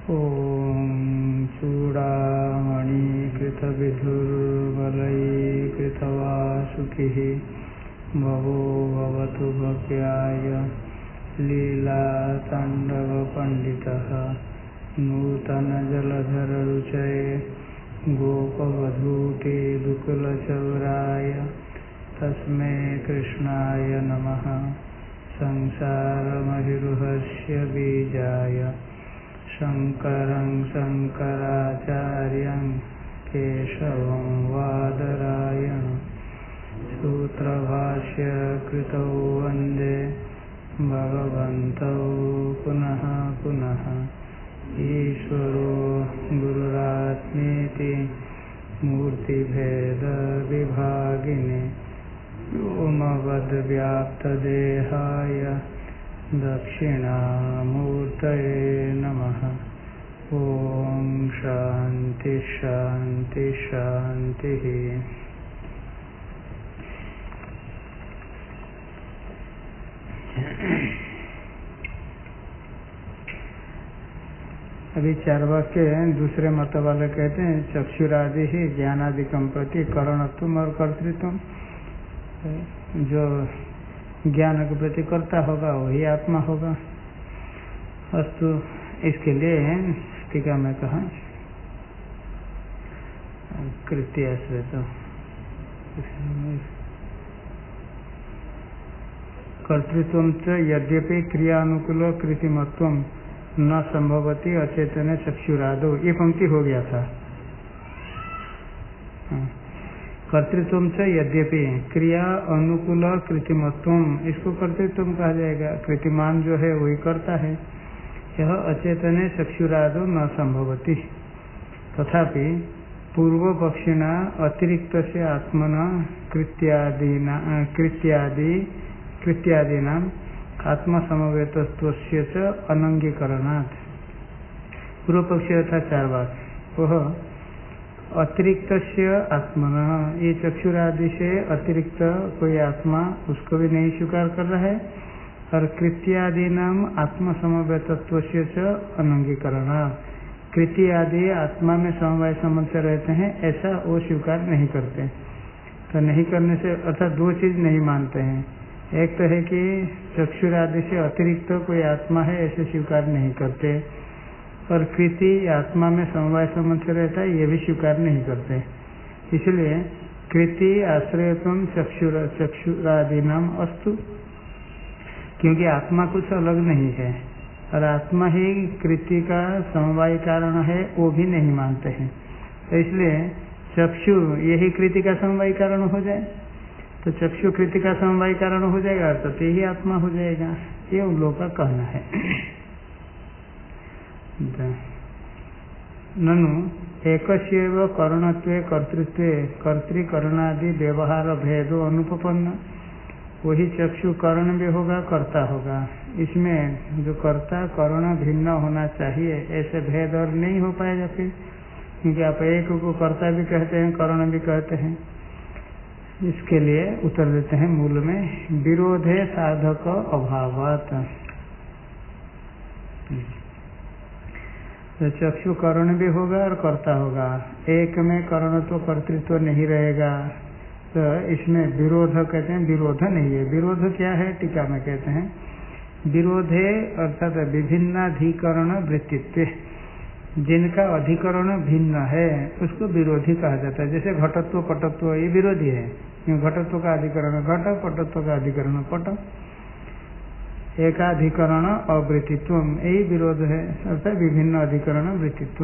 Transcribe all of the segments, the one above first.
ॐ चूडामणिकृतविधुर्वलयीकृतवासुकिः भवो भवतु भव्याय लीलाताण्डवपण्डितः नूतनजलधररुचये गोपवधूटे दुकुलचौराय तस्मै कृष्णाय नमः। संसारमहिरुहस्य बीजाय शङ्करं शङ्कराचार्यं केशवं वादरायणं सूत्रभाष्य कृतौ वन्दे भगवन्तौ पुनः पुनः। ईश्वरो गुरुरात्मेति मूर्तिभेदविभागिने व्योमवद्व्याप्तदेहाय दक्षिणामूर्तये नमः। ॐ शान्ति शान्ति शान्तिः। अभी चार्वाक दूसरे मत वाले कहते हैं चक्षुरादि ही ज्ञानादिकम प्रति करणत्व और कर्तृत्व, जो ज्ञान के प्रति करता होगा वही आत्मा होगा। अस्तु, इसके लिए टीका में कहा कृत्य तो कर्तृत्व यद्यपि क्रियानुकूल कृत्रिमत्व न संभवती अचेतन चक्षुरादो, ये पंक्ति हो गया था। कर्तृत्व से यद्यपि क्रिया अनुकूल कृत्रिमत्व, इसको कर्तृत्व कहा जाएगा। कृतिमान जो है वही करता है। यह अचेतन चक्षुरादो न संभवती, तथापि पूर्व पक्षिणा अतिरिक्त से आत्मना कृत्यादीना आत्मा समवेतत्वस्य च अनंगीकरणात्। पूर्व पक्षी अर्थात चार्वाक, वह अतिरिक्त से आत्मना, ये चक्षुरादि से अतिरिक्त कोई आत्मा उसको भी नहीं स्वीकार कर रहा है, और कृत्यादि नाम आत्मा समवेतत्व से अनंगीकरणात्, कृति आदि आत्मा में समवाय संबंध से रहते हैं ऐसा वो स्वीकार नहीं करते। तो नहीं करने से अर्थात दो चीज नहीं मानते हैं। एक तो है कि चक्षुरादि से अतिरिक्त कोई आत्मा है ऐसे स्वीकार नहीं करते, और कृति आत्मा में समवाय संबंध से रहता है ये भी स्वीकार नहीं करते। इसलिए कृति आश्रयत्वं चक्षुरादि नाम अस्तु, क्योंकि आत्मा कुछ अलग नहीं है और आत्मा ही कृति का समवाय कारण है, वो भी नहीं मानते हैं। तो इसलिए चक्षु यही कृति का समवाय कारण हो जाए, तो चक्षु कृति का समवाय कारण हो जाएगा तो यही आत्मा हो जाएगा, ये उन लोगों का कहना है। ननु एकस्यैव करणत्वे कर्तृत्वे कर्तृकरणादि व्यवहार भेदो अनुपपन्न, वही चक्षु करण भी होगा कर्ता होगा। इसमें जो कर्ता करण भिन्न होना चाहिए ऐसे भेद और नहीं हो पाएगा फिर, क्योंकि आप एक को कर्ता भी कहते हैं करण भी कहते हैं। इसके लिए उत्तर देते हैं मूल में विरोधे साधक अभावात्। तो चक्षु करण भी होगा और कर्ता होगा, एक में करणत्व कर्तृत्व नहीं रहेगा, तो इसमें विरोध कहते हैं। विरोध नहीं है। विरोध क्या है? टीका में कहते हैं विरोधे अर्थात विभिन्नाधिकरण वृत्तित्व, जिनका अधिकरण भिन्न है उसको विरोधी कहा जाता है। जैसे घटत्व पटत्व ये विरोधी है, घटत्व का अधिकरण घट, पटत्व का अधिकरण पट, एकाधिकरण अवृत्तित्व, यही विरोध है, अर्थात विभिन्न अधिकरण वृत्तित्व।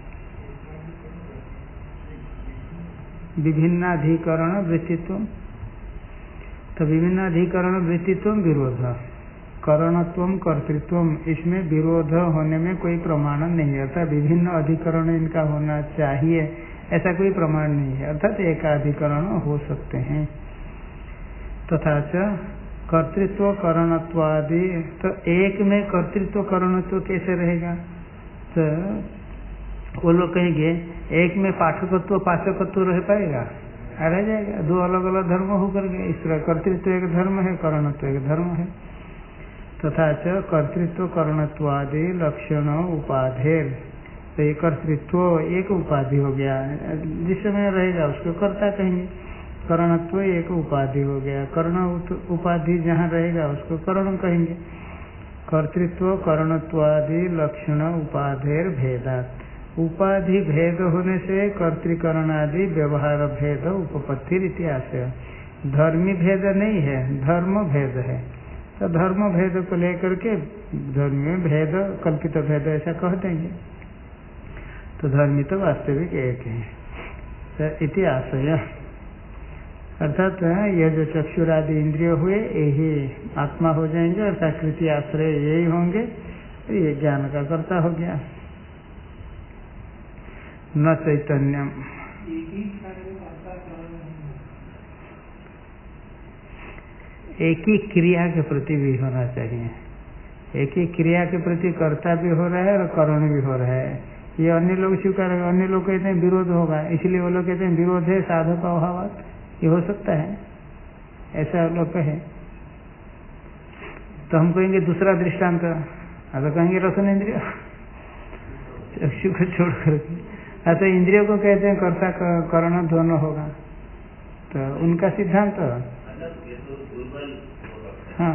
विभिन्नाधिकरण वृत्तित्व, तो विभिन्नाधिकरण वृत्तित्व विरोध, करणत्व कर्तृत्व, इसमें विरोध होने में कोई प्रमाण नहीं है, अर्थात विभिन्न अधिकरण इनका होना चाहिए ऐसा कोई प्रमाण नहीं है, अर्थात एकाधिकरण हो सकते हैं। तथा च कर्तृत्व करणत्वादि, तो एक में कर्तृत्व करणत्व कैसे रहेगा? तो वो लोग कहेंगे एक में पाठकत्व पाचकत्व रह पाएगा? रह जाएगा। दो अलग अलग धर्म होकर के, इस तरह कर्तृत्व एक धर्म है, करणत्व एक धर्म है। तथा च कर्तृत्व करणत्वादि लक्षण उपाधेर तो ये कर्तृत्व एक उपाधि हो गया, जिस समय रहेगा उसको कर्ता कहेंगे। करणत्व एक उपाधि हो गया, कर्ण उपाधि जहाँ रहेगा उसको करण कहेंगे। कर्तृत्व करणत्वादि लक्षण उपाधेर भेदात, उपाधि भेद होने से कर्तृकरण आदि व्यवहार भेद उपपत्ति इतिहास। धर्मी भेद नहीं है, धर्म भेद है। तो धर्म भेद को लेकर के धर्म में भेद कल्पित भेद ऐसा कह देंगे। तो धर्मी तो वास्तविक एक है। तो इतिहास अर्थात ये जो चक्षुरादि इंद्रिय हुए यही आत्मा हो जाएंगे, अर्थात कृति आश्रय यही होंगे, तो ये ज्ञान का कर्ता हो गया। न चैतन्यम, एक ही क्रिया के प्रति भी होना चाहिए। एक ही क्रिया के प्रति कर्ता भी हो रहा है और करण भी हो रहा है। ये अन्य लोग स्वीकार, अन्य लोग कहते हैं विरोध होगा, इसलिए वो लोग कहते हैं विरोध है साधक अभाव। ये हो सकता है, ऐसा लोग कहे तो हम कहेंगे दूसरा दृष्टांत, तो कहेंगे रसन इंद्रिय चक्षु को छोड़ करके, तो इंद्रियों को कहते हैं कर्ता करण दोनों होगा। तो उनका सिद्धांत हाँ,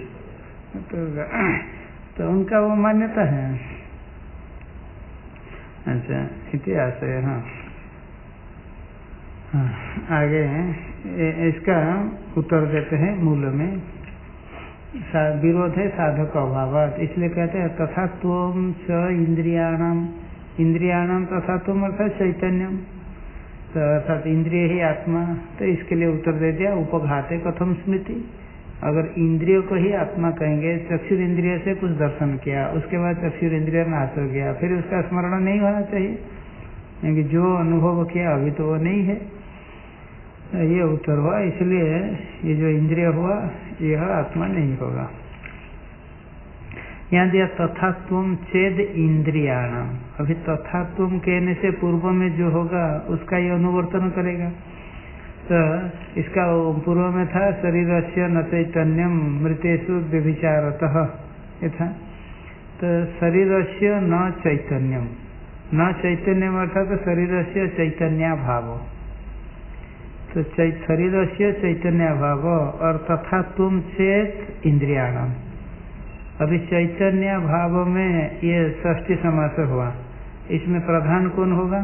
तो उनका वो मान्यता है। अच्छा इतिहास है। हाँ हाँ, आगे इसका उत्तर देते हैं मूल में। विरोध है साधक अभावात, इसलिए कहते हैं तथा त्वम च इंद्रियाणाम तथा त्वम अर्थात चैतन्यम, तो अर्थात इंद्रिय ही आत्मा। तो इसके लिए उत्तर दे दिया उपघाते कथम स्मृति। अगर इंद्रियों को ही आत्मा कहेंगे, चक्षुर इंद्रिय से कुछ दर्शन किया, उसके बाद चक्षुर इंद्रिय नाश हो गया, फिर उसका स्मरण नहीं होना चाहिए, क्योंकि जो अनुभव किया अभी तो वो नहीं है। ये उत्तर हुआ। इसलिए ये जो इंद्रिय हुआ यह आत्मा नहीं होगा। यहाँ दिया तथात्वम चेद इंद्रियाणाम। अभी तथात्वम कहने से पूर्व में जो होगा उसका ये अनुवर्तन करेगा। तो इसका पूर्व में था शरीरस्य न चैतन्यम मृतेषु व्यभिचारतः, ये था। तो शरीरस्य न चैतन्यम, न चैतन्यम अर्थात शरीरस्य चैतन्याभाव। तो शरीरस्य चैतन्याभाव और तथा तुम चेत इंद्रियाणाम। अभी चैतन्याभाव में ये षष्ठी समास हुआ, इसमें प्रधान कौन होगा?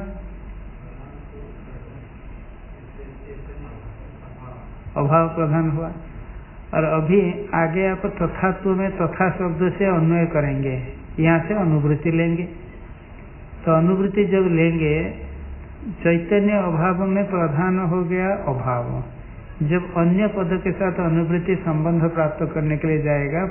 अभाव प्रधान हुआ। और अभी आगे आप तथात्व में तथा शब्द से अन्वय करेंगे, यहाँ से अनुवृत्ति लेंगे। तो अनुवृत्ति जब लेंगे, चैतन्य अभाव में प्रधान हो गया अभाव। जब अन्य पद के साथ अनुवृत्ति संबंध प्राप्त करने के लिए जाएगा,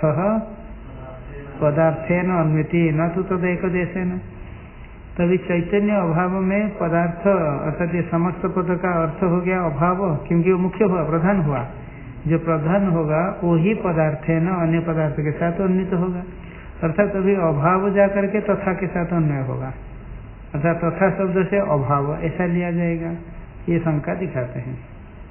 पदार्थेन अन्विति न तो तदेक देशेन, तभी चैतन्य अभाव में पदार्थ अर्थात ये समस्त पद का अर्थ हो गया अभाव, क्योंकि वो मुख्य हुआ, प्रधान हुआ। जो प्रधान होगा वही पदार्थ है न अन्य पदार्थ के साथ अन्वित होगा, अर्थात अभी अभाव जाकर के तथा के साथ अन्वय होगा, अर्थात तथा शब्द से अभाव ऐसा लिया जाएगा। ये शंका दिखाते हैं।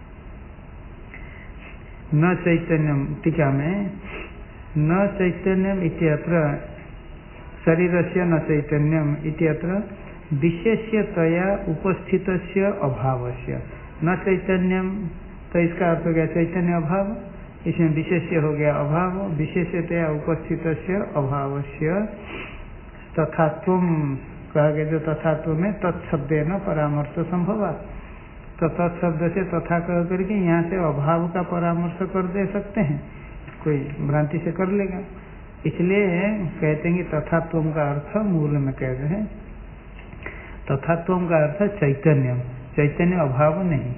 न चैतन्यम, टीका में न चैतन्यम इत्यत्र शरीरस्य न चैतन्यम इत्यत्र विशेष्यतया उपस्थितस्य अभावस्य न चैतन्यम। तो इसका अर्थ हो गया चैतन्य अभाव, इसमें विशेष्य हो गया अभाव, विशेष्यतया उपस्थितस्य अभावस्य तथात्वम कहा गया। जो तथात्व में तत्शब्देन परामर्श संभवात्, तो तत्शब्द से तथा कह करके यहाँ से अभाव का परामर्श कर दे सकते हैं, कोई भ्रांति से कर लेगा। इसलिए कहते हैं कि तथात्वम का अर्थ मूल में कह रहे हैं, तथात्वम का अर्थ चैतन्यम, चैतन्य अभाव नहीं।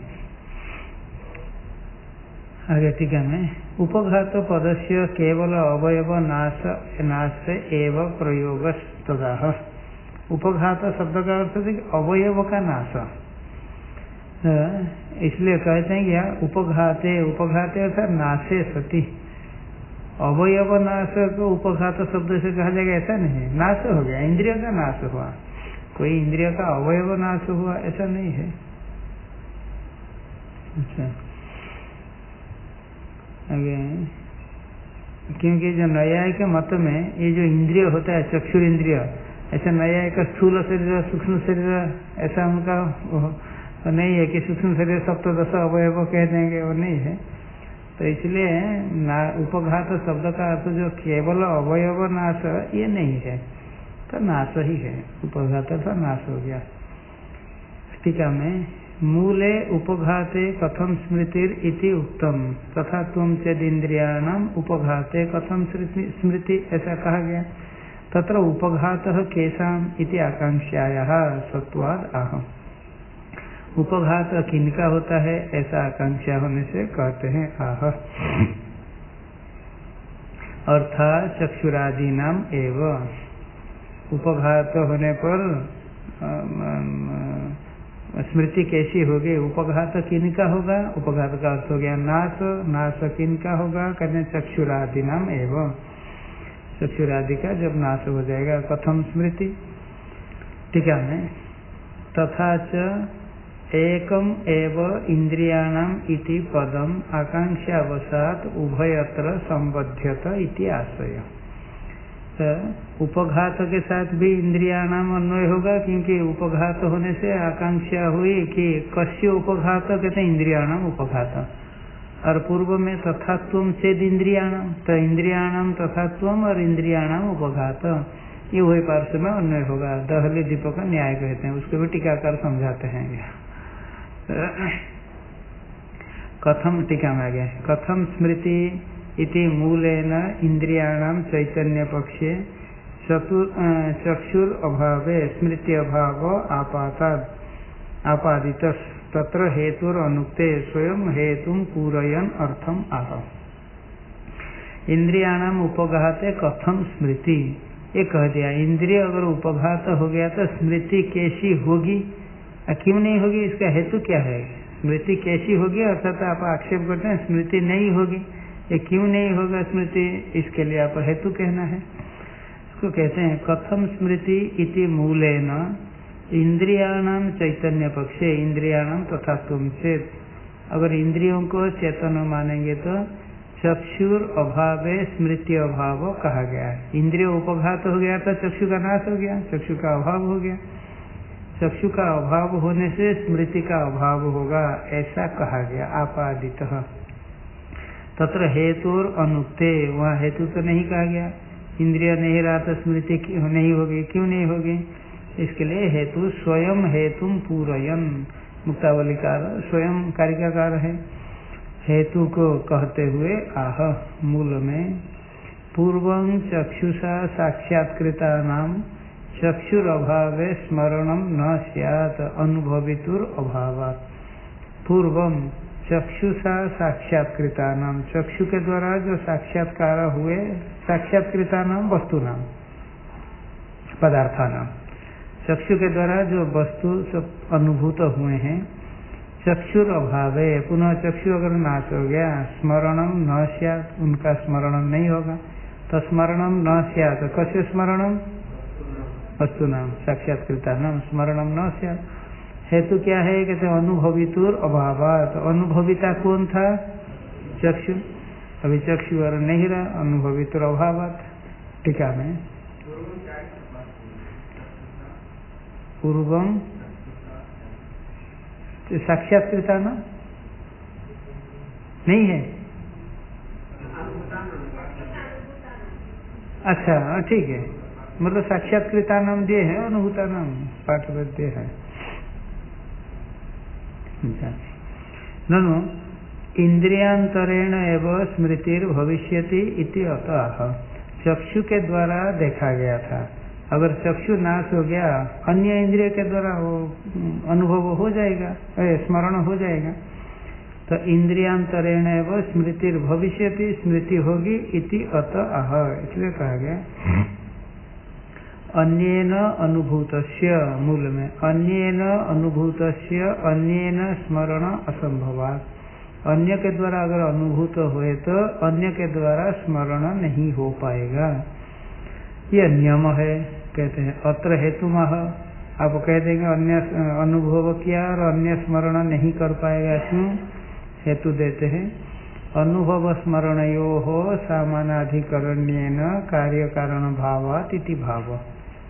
आगे टीका में उपघात पदस्य केवल अवयव नाश एव प्रयोगस्तदाह। उपघात शब्द का अर्थ है अवयव का नाश, इसलिए कहते हैं क्या उपघाते, उपघाते अर्थात नाशे सती। अवयव नाश को उपघात शब्द से कहा जाएगा ऐसा नहीं, नाश हो गया, इंद्रिय का नाश हुआ, कोई इंद्रिय का अवयव नाश हुआ ऐसा नहीं है। अच्छा आगे, क्योंकि जो न्याय के मत में ये जो इंद्रिय होता है चक्षुर इंद्रिय, ऐसा नया एक स्थूल शरीर सूक्ष्म शरीर ऐसा उनका नहीं है कि सूक्ष्म शरीर सप्तदश अवयव कह देंगे, वो नहीं है। तो इसलिए उपघात शब्द का अर्थ जो केवल अवयव नाश ये नहीं है, तो नाश ही है, उपघात था नाश हो गया। टीका में मूले उपघाते कथम स्मृतिर इति उक्तम तथा तुम चेदिंद्रियाणाम उपघाते कथम स्मृति ऐसा कहा गया। तत्र उपघातः केशाम इति आकांक्षायाः सत्वाद आह। उपघात किनका होता है ऐसा आकांक्षा होने से कहते हैं आह। अर्थात चक्षुरादि नाम एव। उपघात होने पर स्मृति कैसी होगी? उपघात किनका होगा? उपघात का अर्थ हो गया नाश। नाश किनका होगा? कहते चक्षुरादि नाम एवं। चक्षुरादि का जब नाश हो जाएगा कथम स्मृति। टीका में तथा च एकम एव इंद्रियाणाम इति पदम आकांक्षावशात उभयत्र संबध्यत इति आशय। उपघात के साथ भी इंद्रियाणाम अन्वय होगा, क्योंकि उपघात होने से आकांक्षा हुई कि कस्य उपघात, कहते इंद्रियाणाम उपघात। और पूर्व में तथात्वम चेद इंद्रियाणाम, तो इंद्रियाणाम तथात्वम और इंद्रियाणाम उपघात, ये वही पार्श्व में अन्वय होगा। दहली दीपक का न्याय कहते हैं, उसको भी टीकाकार समझाते हैं। कथम टीका में आ गया कथम स्मृति इति मूलेन इंद्रियाणाम चैतन्य पक्षे चक्षुर अभावे स्मृति अभाव आपादित तत्र हेतुर अनुक्ते स्वयं हेतुम पूरयन अर्थम आह। इंद्रियाणाम उपघाते कथम स्मृति, ये कह दिया इंद्रिय अगर उपघात हो गया तो स्मृति कैसी होगी, क्यों नहीं होगी, इसका हेतु क्या है? स्मृति कैसी होगी अर्थात आप आक्षेप करते हैं स्मृति नहीं होगी, ये क्यों नहीं होगा स्मृति, इसके लिए आप हेतु कहना है। इसको कहते हैं कथम स्मृति इति मूलेन इंद्रियाणाम चैतन्य पक्षे इंद्रियाणाम तथा तुम चेत। अगर इंद्रियों को चेतन मानेंगे तो चक्षुर अभावे स्मृति अभाव कहा गया है। इंद्रिय उपघात हो गया तो चक्षु का नाश हो गया, चक्षु का अभाव हो गया। चक्षु का अभाव होने से स्मृति का अभाव होगा, ऐसा कहा गया आपादित। तत्र हेतुर अनुक्ते, वहाँ हेतु तो नहीं कहा गया, इंद्रिय नहीं रहा तो स्मृति नहीं होगी, क्यों नहीं होगी, इसके लिए हेतु स्वयं हेतुम पूरयन, मुक्तावलिकार स्वयं कारिकाकार है। हेतु को कहते हुए आह मूल में पूर्वं चक्षुषा साक्षात्कृता नाम चक्षुर अभावे स्मरणम न स्यात् अनुभवितुर अभावात्। पूर्वम चक्षुषा साक्षात्कृता नाम, चक्षु के द्वारा जो साक्षात्कार हुए, साक्षात्कृता नाम वस्तु नाम पदार्था नाम, चक्षु के द्वारा जो वस्तु सब अनुभूत हुए हैं, चक्षुर अभावे, पुनः चक्षु अगर नाश हो गया स्मरणम न स्यात्, उनका स्मरण नहीं होगा। तो स्मरणम न स्यात्, कस्य स्मरणम? वस्तु नाम साक्षात्कृता नाम स्मरणम न स्यात्। हेतु क्या है? कहते अनुभवितुर अभावात, अनुभविता कौन था? चक्षु। अभी चक्षु और नहीं रहा, अनुभवितुर अभावात। टीका में पूर्वम साक्षात्कृता ना नहीं है। अच्छा ठीक है, मतलब साक्षात्कृता नाम दिए है, अनुभूता नाम पाठवद्य है। ननु इंद्रियांतरेण एवं स्मृतिर भविष्यति इति अतः, चक्षु के द्वारा देखा गया था, अगर चक्षु नाश हो गया अन्य इंद्रिय के द्वारा वो अनुभव हो जाएगा, स्मरण हो जाएगा। तो इंद्रियांतरेण एवं स्मृतिर भविष्यति, स्मृति होगी इति अतः, इसलिए कहा गया अन्येन अनुभूतस्य, मूल में अन्येन अनुभूतस्य अन्येन स्मरण असंभवात्, अन्य के द्वारा अगर अनुभूत हुए तो अन्य के द्वारा स्मरण नहीं हो पाएगा, ये नियम है। कहते हैं अत्र हेतुमः, आप कह देंगे अन्य अनुभव किया और अन्य स्मरण नहीं कर पाएगा, क्यों? हेतु देते हैं अनुभव स्मरणयोः सामानाधिकरण्येन कार्य कारण भावात् इति भाव।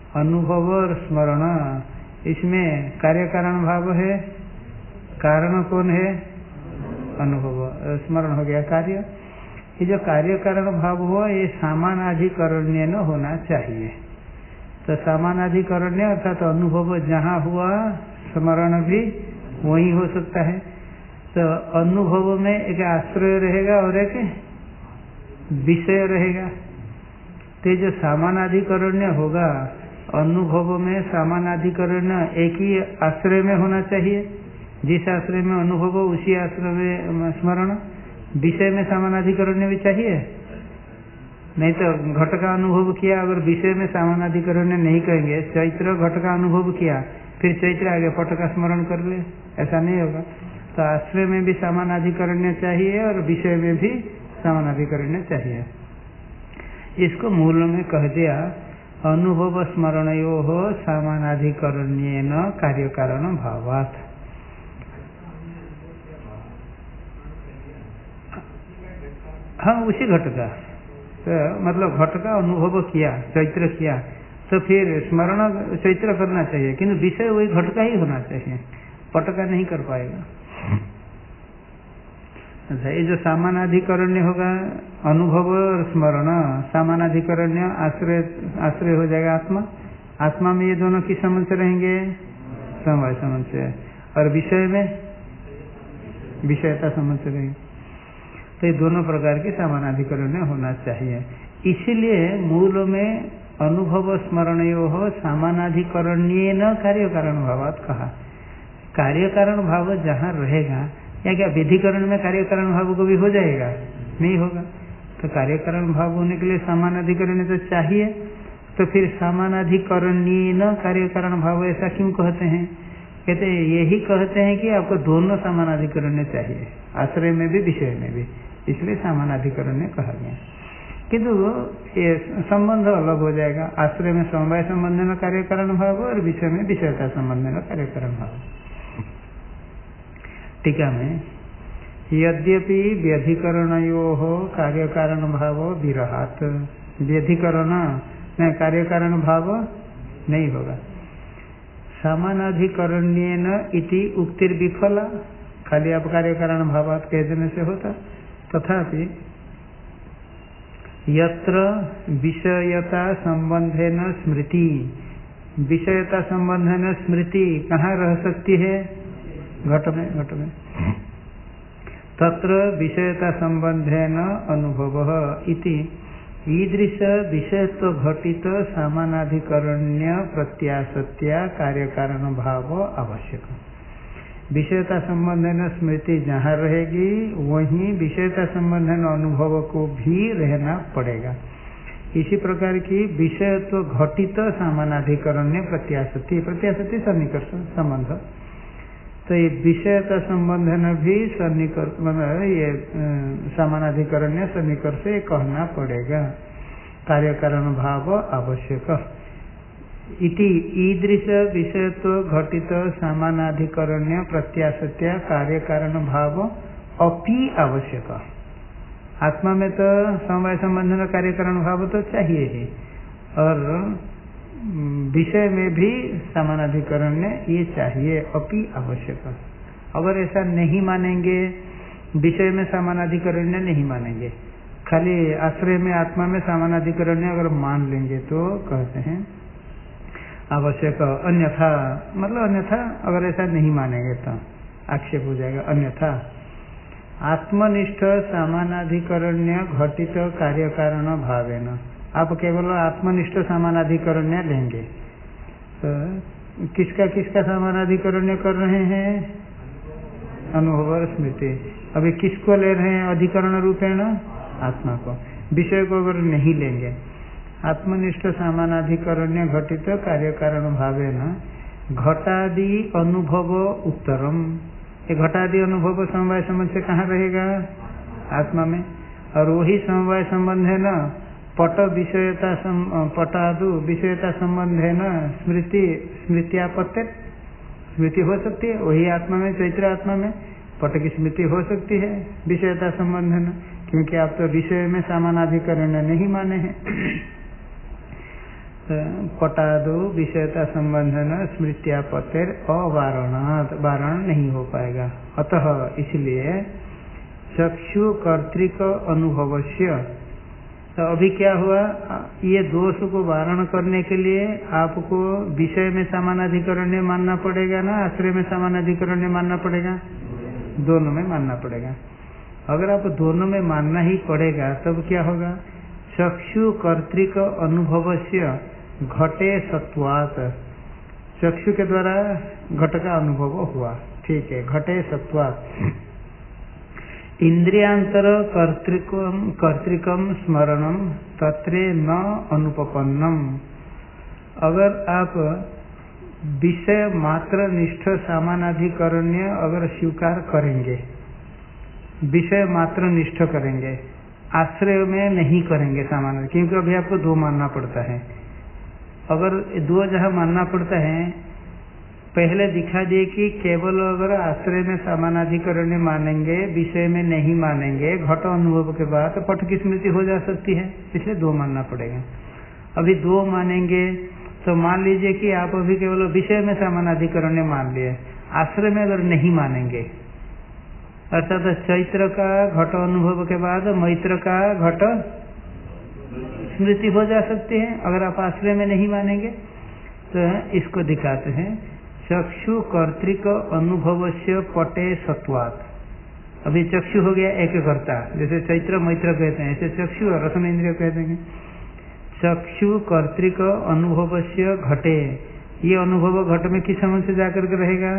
अनुभव और स्मरण, इसमें कार्य कारण भाव है, कारण कौन है? अनुभव, स्मरण हो गया कार्य। ये जो कार्य कारण भाव हुआ ये सामानाधिकरण्य न होना चाहिए। तो सामानाधिकरण्य अर्थात अनुभव जहाँ हुआ स्मरण भी वही हो सकता है। तो अनुभव में एक आश्रय रहेगा और एक विषय रहेगा। तो जो सामानाधिकरण्य होगा, अनुभव में सामानाधिकरण्य एक ही आश्रय में होना चाहिए, जिस आश्रय में अनुभव उसी आश्रय में स्मरण। विषय में सामानाधिकरण्य भी चाहिए, नहीं तो घट का अनुभव किया, अगर विषय में सामानाधिकरण्य नहीं कहेंगे, चैत्र घट का अनुभव किया फिर चैत्र आगे पट का स्मरण कर ले, ऐसा नहीं होगा। तो आश्रय में भी सामानाधिकरण्य चाहिए और विषय में भी सामानाधिकरण्य चाहिए। इसको मूल में कह दिया अनुभव स्मरणयोः सामानाधिकरण्येन कार्य कारण भावात्। हाँ, उसी घट का, तो मतलब घट का अनुभव किया, चैत्र किया, तो फिर स्मरण चैत्र करना चाहिए, किंतु विषय वही घट का ही होना चाहिए, पट का नहीं कर पाएगा। अच्छा, ये जो सामानाधिकरण्य होगा अनुभव और स्मरण, सामानाधिकरण्य आश्रय हो जाएगा आत्मा। आत्मा में ये दोनों किस संबंध से रहेंगे? समवाय संबंध से। और विषय में विषयता संबंध से रहेंगे। तो ये दोनों प्रकार के सामानाधिकरण्य होना चाहिए। इसीलिए मूल में अनुभव स्मरणयोः सामानाधिकरण्येन कार्य कारण भावात् कहा। कार्य कारण भाव जहाँ रहेगा, या क्या विधिकरण में कार्य कारण भाव को भी हो जाएगा? नहीं होगा। तो कार्य कारण भाव होने के लिए सामानाधिकरण्य तो चाहिए। तो फिर सामानाधिकरण्येन कार्य कारण भाव ऐसा क्यों कहते हैं? कहते हैं यही कहते हैं कि आपको दोनों सामानाधिकरण्य चाहिए, आश्रय में भी विषय में भी, इसलिए सामानाधिकरण्य कहा गया। किंतु ये संबंध अलग हो जाएगा, आश्रय में समवाय संबंध में कार्य कारण भाव और विषय में विषयता संबंध में कार्य कारण भाव। टीका में यद्यपि व्यधिकरणयोः कार्य कारण भाव विरहात्, व्यधिकरण में कार्य कारण भाव नहीं होगा। सामानाधिकरण्येन इति उक्तिर्विफला, खाली आप कार्य कारण भावात् कह देने से होता। तथापि यत्र विषयता संबंधेन स्मृति, विषयता संबंधेन स्मृति कहाँ रह सकती है? घट में, घट में। तत्र विषयता संबंधेन अनुभवः इति ईदृश विषयत्व घटित सामानाधिकरण्य प्रत्याशत्या कार्य कारण भाव आवश्यक। विषयता संबंधन स्मृति जहाँ रहेगी वहीं विषयता संबंधन अनुभव को भी रहना पड़ेगा। इसी प्रकार की विषयत्व घटित सामानाधिकरण्य प्रत्याशति, प्रत्याशति सन्निकर्ष संबंध। तो ये विषयता संबंधन भी सन्निकर्ष, ये सामानाधिकरण्य सन्निकर्ष से कहना पड़ेगा। कार्य कारण भाव आवश्यक इति ईदृश विषयत्व घटित सामानाधिकरण्य प्रत्याशत्या कार्य कारण भाव अपि आवश्यक। आत्मा में तो समवाय संबंधन कार्य कारण भाव तो चाहिए ही, और विषय में भी सामानाधिकरण्य ये चाहिए, अपि आवश्यक। अगर ऐसा नहीं मानेंगे, विषय में सामानाधिकरण्य नहीं मानेंगे, खाली आश्रय में आत्मा में सामानाधिकरण्य अगर मान लेंगे तो कहते हैं आवश्यक। अन्यथा मतलब अन्यथा अगर ऐसा नहीं मानेंगे तो आक्षेप हो जाएगा। अन्यथा आत्मनिष्ठ सामानाधिकरण्य घटित कार्य कारण भावेन, आप केवल आत्मनिष्ठ सामानाधिकरण्य लेंगे तो किसका किसका सामानाधिकरण्य कर रहे हैं? अनुभव और स्मृति। अभी किसको ले रहे हैं अधिकरण रूपेण? आत्मा को। विषय को अगर नहीं लेंगे, आत्मनिष्ठ सामानाधिकरण्य घटित कार्य कारण भावेन घटादि अनुभव उत्तरम। ये घटादि अनुभव समवाय संबंध से कहाँ रहेगा? आत्मा में। और वही समवाय संबंध है न पट विषयता पटादु विषयता संबंध है न स्मृति, स्मृत्यापत्ति, स्मृति हो सकती है वही आत्मा में, चैत्र आत्मा में पट की स्मृति हो सकती है विषयता संबंध है न, क्योंकि आप तो विषय में सामानाधिकरण नहीं माने हैं। पटादो विषयता संबंधन स्मृत्यापत्तिर अवारणात्, वारण नहीं हो पाएगा। अतः इसलिए चक्षु कर्तृक अनुभवस्य, तो अभी क्या हुआ, ये दोष को वारण करने के लिए आपको विषय में समानाधिकरण्य मानना पड़ेगा ना आश्रय में समानाधिकरण्य मानना पड़ेगा? दोनों में मानना पड़ेगा। अगर आप दोनों में मानना ही पड़ेगा तब क्या होगा, चक्षु कर्तृक अनुभवस्य घटे सत्वात्, चक्षु के द्वारा घट का अनुभव हुआ, ठीक है, घटे सत्वात्। इंद्रियांतर कर्तृकम स्मरणम तत्रे न अनुपपन्नम, अगर आप विषय मात्र निष्ठ सामानाधिकरण्य अगर स्वीकार करेंगे, विषय मात्र निष्ठ करेंगे, आश्रय में नहीं करेंगे सामान्य, क्योंकि अभी आपको दो मानना पड़ता है। अगर दो जहाँ मानना पड़ता है, पहले दिखा दिए कि केवल अगर आश्रय में समानाधिकरण्य मानेंगे, विषय में नहीं मानेंगे, घट अनुभव के बाद तो पट की स्मृति हो जा सकती है, इसलिए दो मानना पड़ेगा। अभी दो मानेंगे तो मान लीजिए कि आप अभी केवल विषय में समानाधिकरण्य मान लिए, आश्रय में अगर नहीं मानेंगे, अर्थात चैत्र का घट अनुभव के बाद मैत्र का घट स्मृति हो जा सकती है अगर आप आश्रय में नहीं मानेंगे। तो इसको दिखाते हैं, चक्षु कर्तृक अनुभवस्य पटे सत्वात्। अभी चक्षु हो गया एक कर्ता, जैसे चैत्र मैत्र कहते हैं, ऐसे चक्षु और रसन इंद्रिय कहते हैं। चक्षु कर्तृक अनुभवस्य घटे, ये अनुभव घट में किस संबंध से जाकर के रहेगा?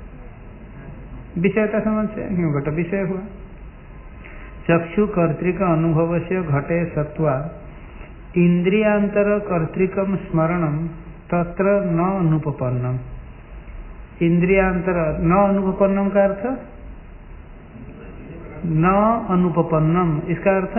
विषयता संबंध से, क्यों घट विषय हुआ। चक्षु कर्तृक अनुभवस्य घटे सत्वात् इंद्रियांतर कर्तृकम स्मरणम तत्र न अनुपपन्नम। इंद्रियांतर न अनुपपन्नम का अर्थ न अनुपपन्नम, इसका अर्थ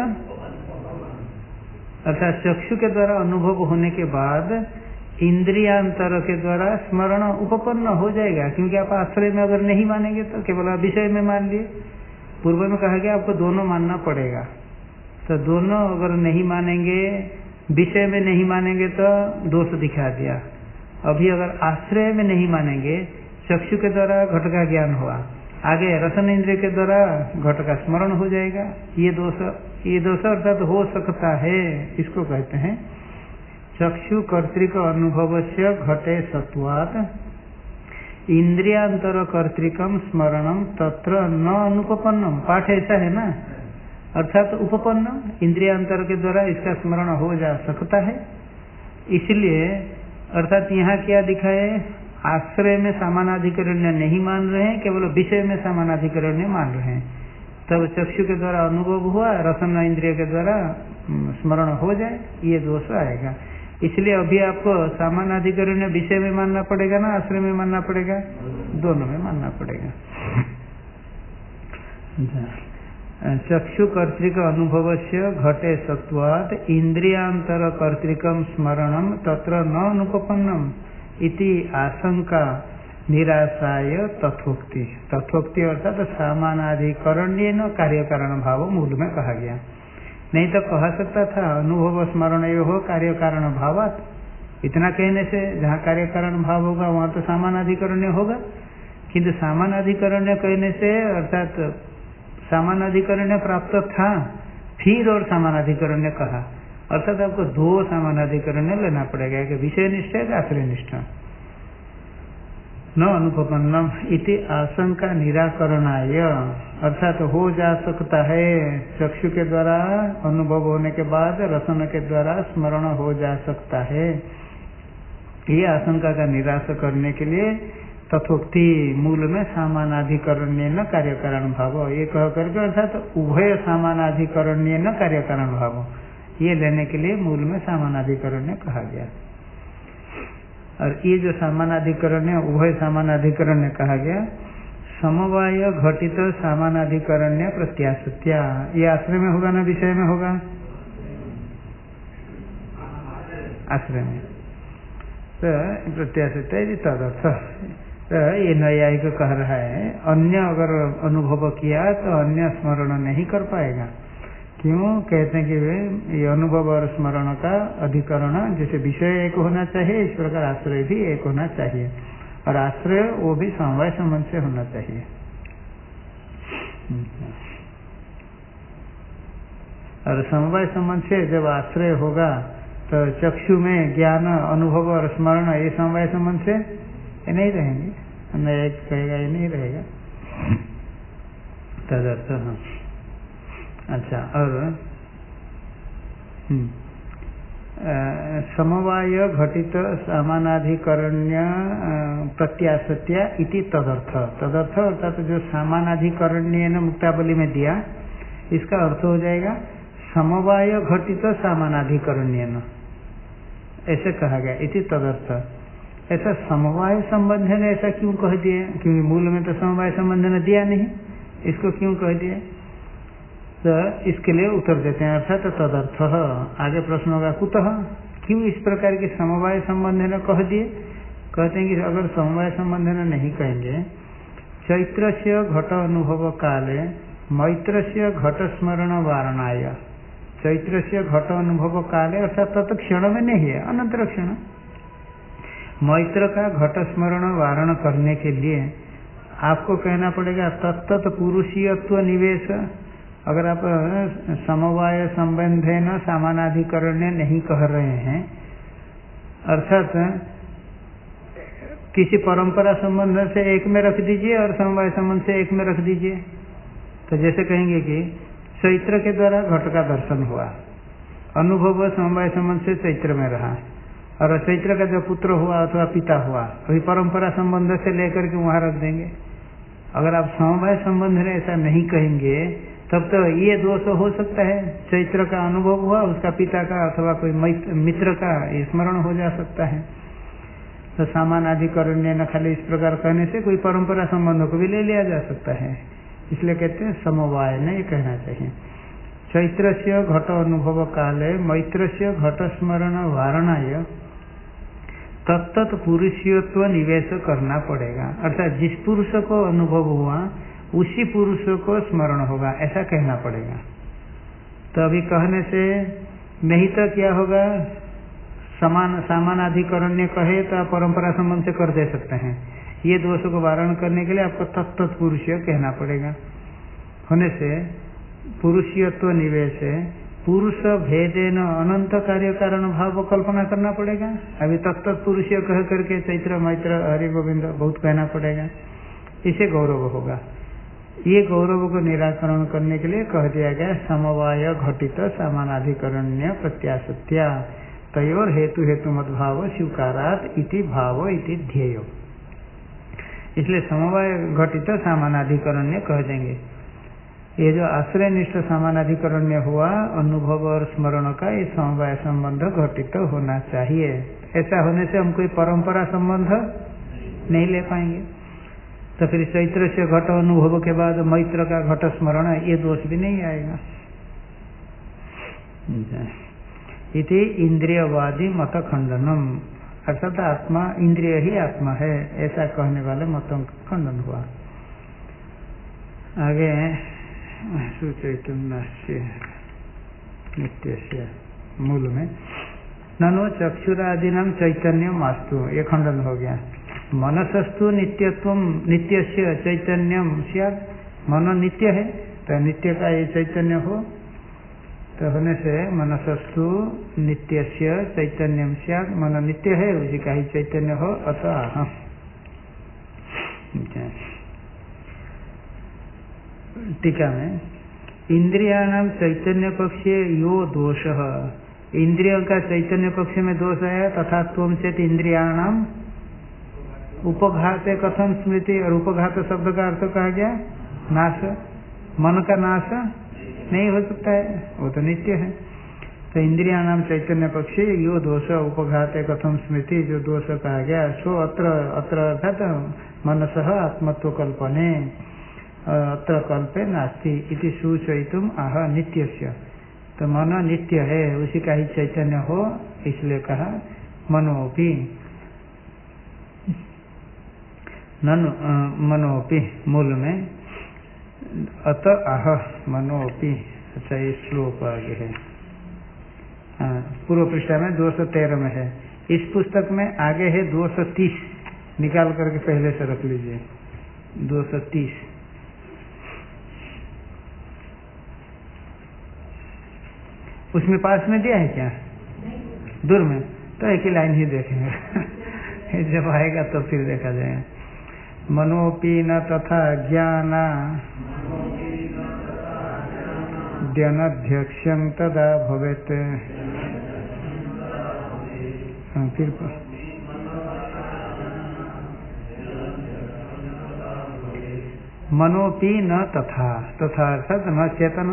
अर्थात चक्षु के द्वारा अनुभव होने के बाद इंद्रियांतर के द्वारा स्मरण उपपन्न हो जाएगा, क्योंकि आप आश्रय में अगर नहीं मानेंगे तो केवल विषय में मान लिए। पूर्व में कहा गया आपको दोनों मानना पड़ेगा, तो दोनों अगर नहीं मानेंगे, विषय में नहीं मानेंगे तो दोष दिखा दिया। अभी अगर आश्रय में नहीं मानेंगे, चक्षु के द्वारा घट का ज्ञान हुआ, आगे रसन इंद्रिय के द्वारा घट का स्मरण हो जाएगा। ये दोष अर्थात हो सकता है, इसको कहते हैं चक्षु कर्तृक अनुभवस्य घटे सत्वात् इंद्रियांतर कर्तृकम स्मरणम तत्र न अनुपपन्नम। पाठ ऐसा है ना, अर्थात उपपन्न, इंद्रियांतर के द्वारा इसका स्मरण हो जा सकता है। इसलिए अर्थात यहाँ क्या दिखाए, आश्रय में समानाधिकरण्य नहीं मान रहे हैं, केवल विषय में समानाधिकरण्य मान रहे हैं। तब चक्षु के द्वारा अनुभव हुआ, रसन इंद्रिय के द्वारा स्मरण हो जाए, ये दोष आएगा। इसलिए अभी आपको समानाधिकरण्य विषय में मानना पड़ेगा ना आश्रय में मानना पड़ेगा? दोनों में मानना पड़ेगा। चक्षु कर्तृक अनुभवस्य घटे सत्वात् इंद्रियांतर कर्तृकम स्मरणम तत्र न अनुपपन्नम इति आशंका निराशाय तथोक्ति। तथोक्ति अर्थात सामानाधिकरण्य न कार्य कारण भाव मूल में कहा गया। नहीं तो कहा सकता था अनुभव स्मरण हो कार्य कारण भावात। इतना कहने से जहाँ कार्य कारण भाव होगा वहाँ तो सामानाधिकरण्य होगा, किंतु सामानाधिकरण्य कहने से अर्थात सामानाधिकरण्य प्राप्त था, फिर और सामानाधिकरण्य कहा, अर्थात आपको दो सामानाधिकरण्य लेना पड़ेगा, एक विषय निष्ठ है, आश्रय निष्ठ। न अनुपपन्नम इति आशंका निराकरणाय, अर्थात हो जा सकता है चक्षु के द्वारा अनुभव होने के बाद रसन के द्वारा स्मरण हो जा सकता है, ये आशंका का निराश करने के लिए तथोक्ति मूल में सामानाधिकरण्य न कार्य कारण भाव ये कह करके, अर्थात उभय सामानाधिकरण्य न कार्य कारण भाव ये लेने के लिए मूल में सामानाधिकरण्य कहा गया। और ये जो सामानाधिकरण्य उभय सामानाधिकरण्य कहा गया, समवाय घटित सामानाधिकरण्य प्रत्याशत्या, ये आश्रय में होगा ना विषय में होगा? आश्रय में। तो प्रत्याशत्या तदर्थ, तो ये न्यायिक कह रहा है अन्य अगर अनुभव किया तो अन्य स्मरण नहीं कर पाएगा, क्यों कहते हैं कि ये अनुभव और स्मरण का अधिकरण, जैसे विषय एक होना चाहिए इस प्रकार आश्रय भी एक होना चाहिए, और आश्रय वो भी समवाय संबंध से होना चाहिए। और समवाय संबंध से जब आश्रय होगा तो चक्षु में ज्ञान अनुभव और स्मरण ये समवाय संबंध से ये नहीं रहेंगे, न एक कहेगा ये नहीं रहेगा तदर्थ। हाँ अच्छा, और समवाय घटित सामानाधिकरण्य प्रत्याशत्या इति तदर्थ। तदर्थ अर्थात जो सामानाधिकरण्य ने मुक्तावली में दिया, इसका अर्थ हो जाएगा समवाय घटित सामानाधिकरण्य न, ऐसे कहा गया इति तदर्थ। ऐसा समवाय संबंध ने ऐसा क्यों कह दिए? क्योंकि मूल में तो समवाय संबंध ने दिया नहीं, इसको क्यों कह दिए? तो इसके लिए उत्तर देते हैं अर्थात तदर्थ। आगे प्रश्न होगा कुतः, क्यों इस प्रकार के समवाय संबंध ने कह दिए? कहते हैं कि अगर समवाय संबंध ने नहीं कहेंगे, चैत्र से घट अनुभव काले मैत्र से घट स्मरण वारणाय, चैत्र से घट अनुभव काले अर्थात तत्क्षण में नहीं है, अनंतर क्षण मैत्र का घट स्मरण वारण करने के लिए आपको कहना पड़ेगा तत्त पुरुषीयत्व निवेश। अगर आप समवाय संबंधे न सामानाधिकरण्य नहीं कह रहे हैं, अर्थात किसी परंपरा संबंध से एक में रख दीजिए और समवाय संबंध से एक में रख दीजिए। तो जैसे कहेंगे कि चैत्र के द्वारा घट का दर्शन हुआ, अनुभव समवाय संबंध से चैत्र में रहा, और चैत्र का जो पुत्र हुआ अथवा पिता हुआ अभी परंपरा संबंध से लेकर के वहां रख देंगे। अगर आप समवाय संबंध में ऐसा नहीं कहेंगे तब तो ये दोष हो सकता है, चैत्र का अनुभव हुआ, उसका पिता का अथवा कोई मित्र का स्मरण हो जा सकता है। तो सामानाधिकरण्य न खाली इस प्रकार कहने से कोई परंपरा संबंधों को भी ले लिया जा सकता है, इसलिए कहते हैं समवाय ने ये कहना चाहिए। चैत्र से घट अनुभव काले मैत्र से घट स्मरण वारणाय तत्त पुरुषत्व निवेश करना पड़ेगा, अर्थात जिस पुरुष को अनुभव हुआ उसी पुरुष को स्मरण होगा, ऐसा कहना पड़ेगा। तो अभी कहने से नहीं तो क्या होगा, सामानाधिकरण्य कहे तो आप परंपरा संबंध से कर दे सकते हैं। ये दोष को वारण करने के लिए आपको तत्त पुरुषीय कहना पड़ेगा। होने से पुरुषीयत्व निवेश है, पुरुष भेदेन अनंत कार्य कारण भाव को कल्पना करना पड़ेगा। अभी तत्त पुरुषीय कह करके चैत्र मैत्र हरि गोविंद बहुत कहना पड़ेगा, इसे गौरव होगा। ये गौरव को निराकरण करने के लिए कह दिया गया समवाय घटित सामानाधिकरण्य प्रत्याशत्या तयोर हेतु हेतु मद्भाव स्वीकारात इति भाव इति ध्येय। इसलिए समवाय घटित सामानाधिकरण्य कह देंगे। ये जो आश्रय निष्ठ सामानाधिकरण्य हुआ अनुभव और स्मरण का, ये समवाय संबंध घटित होना चाहिए। ऐसा होने से हम कोई परंपरा संबंध नहीं ले पाएंगे। तो फिर चैत्र से घट अनुभव के बाद मैत्र का घट स्मरण, ये दोष भी नहीं आएगा। इति इंद्रियवादी मत खंडनम, अर्थात आत्मा इंद्रिय ही आत्मा है, ऐसा कहने वाले मतों का खंडन हुआ। आगे सुचैतन्य नित्य मूल में ननो चक्षुरादीनाम चैतन्य मास्तु, ये खंडन हो गया। मनसस्तु नित्यत्व नित्यस्य चैतन्यम स्यात्, मन नित्य है तो नित्य का ये चैतन्य हो, तो होने से मनसस्तु नित्यस्य चैतन्यम स्यात्, मन नित्य है उसी का ही चैतन्य हो। अतः टीका में इंद्रियाणाम चैतन्य पक्षे यो दोष, इंद्रियों का चैतन्य पक्ष में दोष आया तथा त्वम चेत इंद्रियाणाम उपघात कथम स्मृति, और उपघात शब्द का अर्थ कहा गया नाश, मन का नाश नहीं हो सकता है, वो तो नित्य है। तो इंद्रियाणाम चैतन्य पक्षे यो दोष उपघात कथम स्मृति, जो दोष कहा गया सो अत्र अर्थात मनसः आत्मत्व कल्पने अत्र कल्पे नास्ति इति सूचयितुम आह नित्यस्य। तो मन नित्य है उसी का ही चैतन्य हो, इसलिए कहा मनोपि मनोपि मूल में अत आह मनोपि अच्छा, ये श्लोक आगे है। हाँ, पूर्व पृष्ठा में 213 में है। इस पुस्तक में आगे है 230, निकाल करके पहले से रख लीजिए। 230 उसमें पास में दिया है क्या? दूर में, तो एक ही लाइन ही देखेंगे। जब आएगा तो फिर देखा जाएगा। मनोपि न तथा ज्ञाना ध्यनध्यक्षं तदा भवेत्। फिर मनोपि न तथा, तथा अर्थात न चेतन,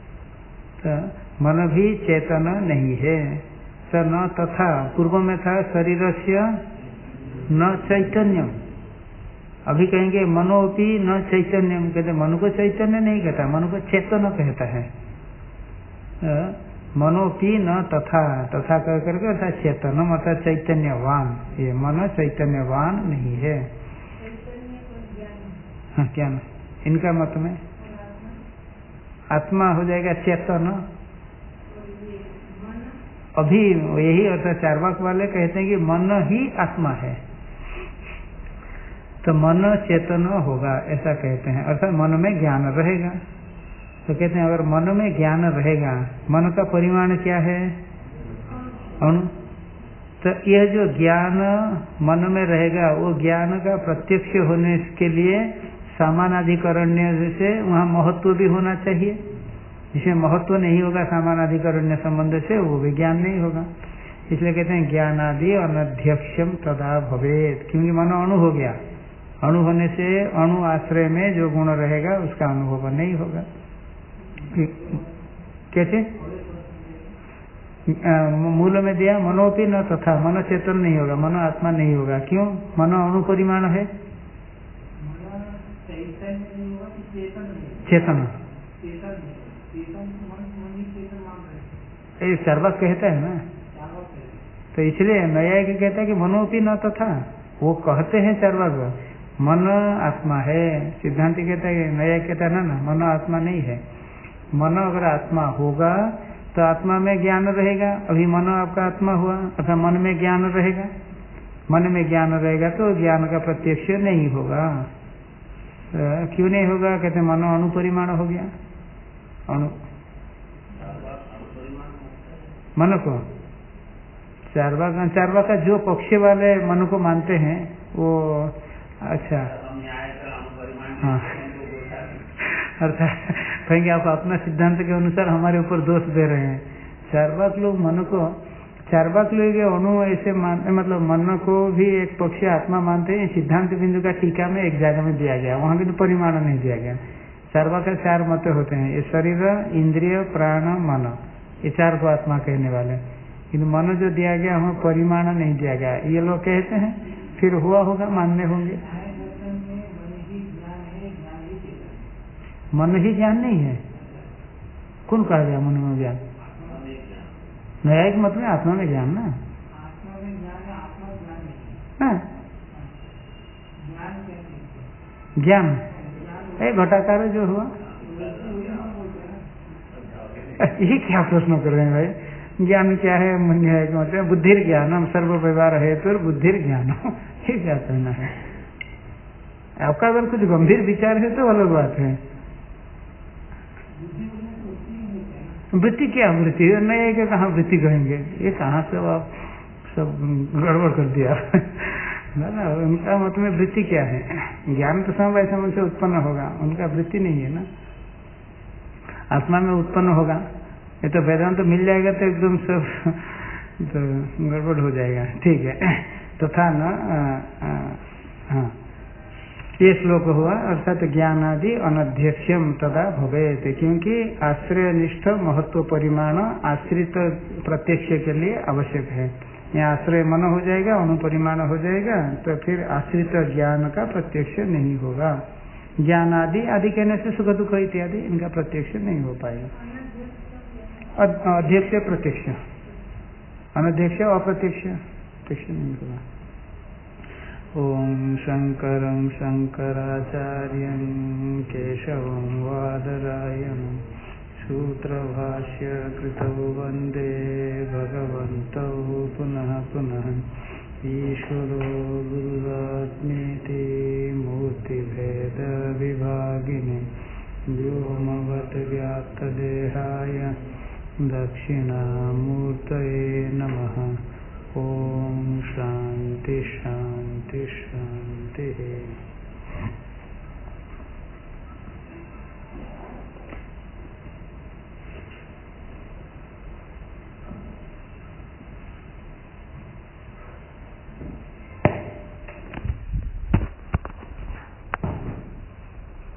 मन भी चेतन नहीं है। स न तथा, पूर्व में था शरीरस्य न चैतन्यम, अभी कहेंगे मनोपि न चैतन्यम, कहते मन को चैतन्य नहीं कहता, मन को चेतन कहता है। मनोपि न तथा, तथा कह करके अर्थात चेतनम अर्थात चैतन्यवान, ये मन चैतन्यवान नहीं है। हाँ, क्या ना? इनका मत में आत्मा हो जाएगा चेतन। अभी यही अर्थात चार्वाक वाले कहते हैं कि मन ही आत्मा है, तो मन चेतन होगा, ऐसा कहते हैं। अर्थात मन में ज्ञान रहेगा। तो कहते हैं अगर मन में ज्ञान रहेगा, मन का परिमाण क्या है? अणु। तो यह जो ज्ञान मन में रहेगा, वो ज्ञान का प्रत्यक्ष होने के लिए सामानाधिकरण्य से वहाँ महत्व भी होना चाहिए। जिसमें महत्व नहीं होगा सामानाधिकरण्य संबंध से, वो भी ज्ञान नहीं होगा। इसलिए कहते हैं ज्ञानादि अनध्यक्षम तदा भवेत्, क्योंकि मन अणु हो गया। अणु होने से अणु आश्रय में जो गुण रहेगा उसका अनुभव नहीं होगा। कैसे? मूल में दिया मनोपि न तथा, मन चेतन नहीं होगा, मन आत्मा नहीं होगा। क्यों? मन अणु परिमाण है, चेतन। ये सर्वक कहता है ना, तो इसलिए न्यायिक कहता है कि मनोपि न तथा, वो कहते हैं सर्वक मन आत्मा है। सिद्धांति कहता है, न्यायिक कहता है ना मन आत्मा नहीं है। मन अगर आत्मा होगा तो आत्मा में ज्ञान रहेगा। अभी मन आपका आत्मा हुआ, अर्थात मन में ज्ञान रहेगा। मन में ज्ञान रहेगा तो ज्ञान का प्रत्यक्ष नहीं होगा। क्यों नहीं होगा? कहते मन अणु परिमाण हो गया। अणु मन को चारवा का जो पक्ष वाले मन को मानते हैं वो, अच्छा हाँ, अर्थात कहेंगे आप अपना सिद्धांत के अनुसार हमारे ऊपर दोष दे रहे हैं। चारवाक लोग मन को, चारवाक लोग अणु ऐसे मानते, मतलब मन को भी एक पक्ष आत्मा मानते हैं। सिद्धांत बिंदु का टीका में एक जगह में दिया गया, वहां किन्तु परिमाण नहीं दिया गया। चारवाक का 4 मत होते हैं, ये शरीर, इंद्रिय, प्राण, मन, ये 4 को आत्मा कहने वाले। किन्तु मन जो दिया गया हमें परिमाण नहीं दिया गया, ये लोग कहते हैं। फिर हुआ होगा, मानने होंगे। मन ही ज्ञान नहीं है। कौन कहा गया मन में ज्ञान? न्यायिक मत में आत्मा में ज्ञान ना, ज्ञान घटाकार जो हुआ। ये क्या प्रश्न कर रहे हैं भाई? ज्ञान क्या है? न्यायिक मत में बुद्धिर ज्ञानम सर्व व्यवहार हेतु बुद्धिर ज्ञानम, ये क्या कहना है? आपका अगर कुछ गंभीर विचार है तो अलग बात है। वृत्ति क्या वृत्ति? नहीं कि कहाँ वृत्ति कहेंगे, ये कहाँ से आप सब गड़बड़ कर दिया ना। उनका मत में वृत्ति क्या है? ज्ञान तो समवाय संबंध से उत्पन्न होगा, उनका वृत्ति नहीं है ना, आत्मा में उत्पन्न होगा। ये तो वेदांत तो मिल जाएगा तो एकदम सब तो गड़बड़ हो जाएगा। ठीक है, तथा न हाँ, ये श्लोक हुआ। अर्थात ज्ञानादि अनध्यक्ष्यम तदा भवेत्, क्योंकि आश्रय निष्ठ महत्व परिमाण आश्रित प्रत्यक्ष के लिए आवश्यक है। यहाँ आश्रय मन हो जाएगा, अनुपरिमाण हो जाएगा, तो फिर आश्रित ज्ञान का प्रत्यक्ष नहीं होगा। ज्ञानादि आदि कहने से सुख दुख इत्यादि इनका प्रत्यक्ष नहीं हो पाएगा। अध्यक्ष प्रत्यक्ष, अनध्यक्ष अप्रत्यक्ष, प्रत्यक्ष नहीं होगा। ओम शंकरं शंकराचार्यं केशवं वादरायणं सूत्रभाष्य कृतौ वन्दे भगवन्तौ पुनः पुनः ईश्वरो गुरुरात्मेति मूर्तिभेदविभागिने व्योमवद्व्याप्तदेहाय दक्षिणामूर्तये नमः। ॐ शान्ति शान्ति शान्तिः।